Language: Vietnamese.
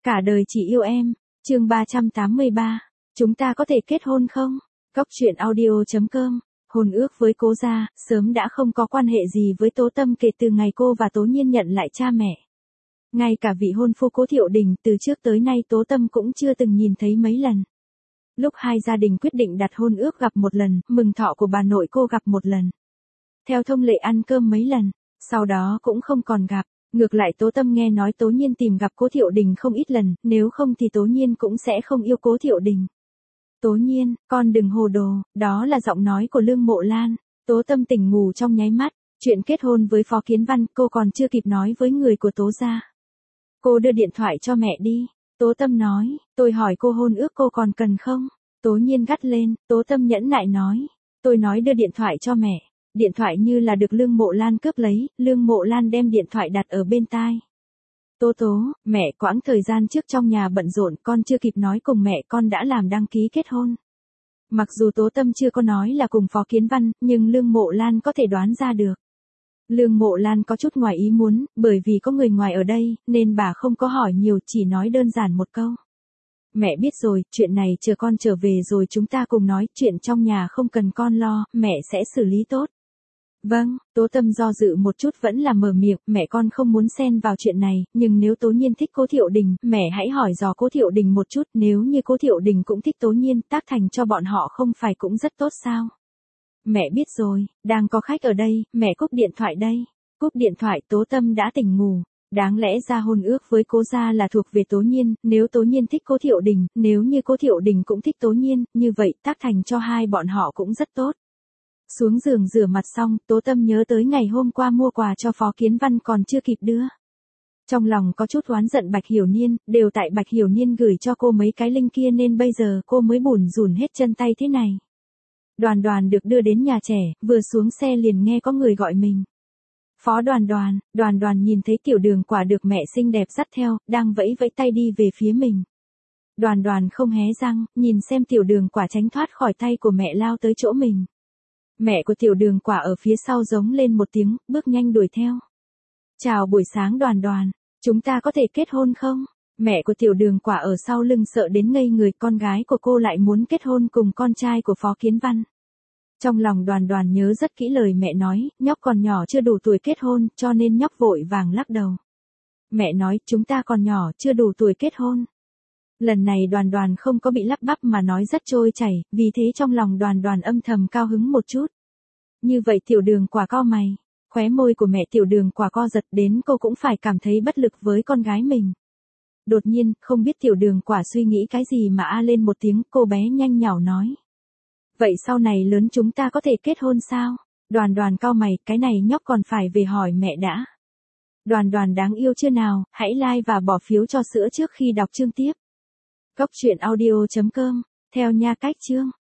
Cả đời chỉ yêu em. Chương 383. Chúng ta có thể kết hôn không? Góc truyện audio.com. Hôn ước với Cố Gia, sớm đã không có quan hệ gì với Tố Tâm kể từ ngày cô và Tố Nhiên nhận lại cha mẹ. Ngay cả vị hôn phu Cố Thiệu Đình từ trước tới nay Tố Tâm cũng chưa từng nhìn thấy mấy lần. Lúc hai gia đình quyết định đặt hôn ước gặp một lần, mừng thọ của bà nội cô gặp một lần. Theo thông lệ ăn cơm mấy lần, sau đó cũng không còn gặp. Ngược lại Tố Tâm nghe nói Tố Nhiên tìm gặp Cố Thiệu Đình không ít lần, nếu không thì Tố Nhiên cũng sẽ không yêu Cố Thiệu Đình. Tố Nhiên, con đừng hồ đồ, đó là giọng nói của Lương Mộ Lan. Tố Tâm tỉnh ngủ trong nháy mắt, chuyện kết hôn với Phó Kiến Văn cô còn chưa kịp nói với người của Tố gia. Cô đưa điện thoại cho mẹ đi. Tố Tâm nói, tôi hỏi cô hôn ước cô còn cần không? Tố Nhiên gắt lên, Tố Tâm nhẫn nại nói, tôi nói đưa điện thoại cho mẹ. Điện thoại như là được Lương Mộ Lan cướp lấy, Lương Mộ Lan đem điện thoại đặt ở bên tai. Tố, mẹ quãng thời gian trước trong nhà bận rộn con chưa kịp nói cùng mẹ con đã làm đăng ký kết hôn. Mặc dù Tố Tâm chưa có nói là cùng Phó Kiến Văn, nhưng Lương Mộ Lan có thể đoán ra được. Lương Mộ Lan có chút ngoài ý muốn, bởi vì có người ngoài ở đây, nên bà không có hỏi nhiều, chỉ nói đơn giản một câu. Mẹ biết rồi, chuyện này chờ con trở về rồi chúng ta cùng nói, chuyện trong nhà không cần con lo, mẹ sẽ xử lý tốt. Vâng, Tố Tâm do dự một chút vẫn là mở miệng, mẹ con không muốn xen vào chuyện này, nhưng nếu Tố Nhiên thích Cố Thiệu Đình, mẹ hãy hỏi dò Cố Thiệu Đình một chút, nếu như Cố Thiệu Đình cũng thích Tố Nhiên, tác thành cho bọn họ không phải cũng rất tốt sao? Mẹ biết rồi, đang có khách ở đây, mẹ cúp điện thoại đây. Cúp điện thoại Tố Tâm đã tỉnh ngủ. Đáng lẽ ra hôn ước với Cố gia là thuộc về Tố Nhiên, nếu Tố Nhiên thích Cố Thiệu Đình, nếu như Cố Thiệu Đình cũng thích Tố Nhiên, như vậy tác thành cho hai bọn họ cũng rất tốt. Xuống giường rửa mặt xong, Tố Tâm nhớ tới ngày hôm qua mua quà cho Phó Kiến Văn còn chưa kịp đưa. Trong lòng có chút oán giận Bạch Hiểu Niên, đều tại Bạch Hiểu Niên gửi cho cô mấy cái link kia nên bây giờ cô mới bủn rủn hết chân tay thế này. Đoàn Đoàn được đưa đến nhà trẻ, vừa xuống xe liền nghe có người gọi mình. Phó Đoàn Đoàn nhìn thấy Tiểu Đường Quả được mẹ xinh đẹp dắt theo, đang vẫy vẫy tay đi về phía mình. Đoàn Đoàn không hé răng, nhìn xem Tiểu Đường Quả tránh thoát khỏi tay của mẹ lao tới chỗ mình. Mẹ của Tiểu Đường Quả ở phía sau giống lên một tiếng, bước nhanh đuổi theo. Chào buổi sáng Đoàn, chúng ta có thể kết hôn không? Mẹ của Tiểu Đường Quả ở sau lưng sợ đến ngây người, con gái của cô lại muốn kết hôn cùng con trai của Phó Kiến Văn. Trong lòng Đoàn nhớ rất kỹ lời mẹ nói, nhóc còn nhỏ chưa đủ tuổi kết hôn, cho nên nhóc vội vàng lắc đầu. Mẹ nói, chúng ta còn nhỏ, chưa đủ tuổi kết hôn. Lần này Đoàn không có bị lắp bắp mà nói rất trôi chảy, vì thế trong lòng Đoàn âm thầm cao hứng một chút. Như vậy Tiểu Đường Quả cau mày, khóe môi của mẹ Tiểu Đường Quả co giật đến cô cũng phải cảm thấy bất lực với con gái mình. Đột nhiên, không biết Tiểu Đường Quả suy nghĩ cái gì mà a lên một tiếng, cô bé nhanh nhảu nói. Vậy sau này lớn chúng ta có thể kết hôn sao? Đoàn cau mày, cái này nhóc còn phải về hỏi mẹ đã. Đoàn đáng yêu chưa nào, hãy like và bỏ phiếu cho sữa trước khi đọc chương tiếp. Góc truyện audio.com, theo nha cách chương.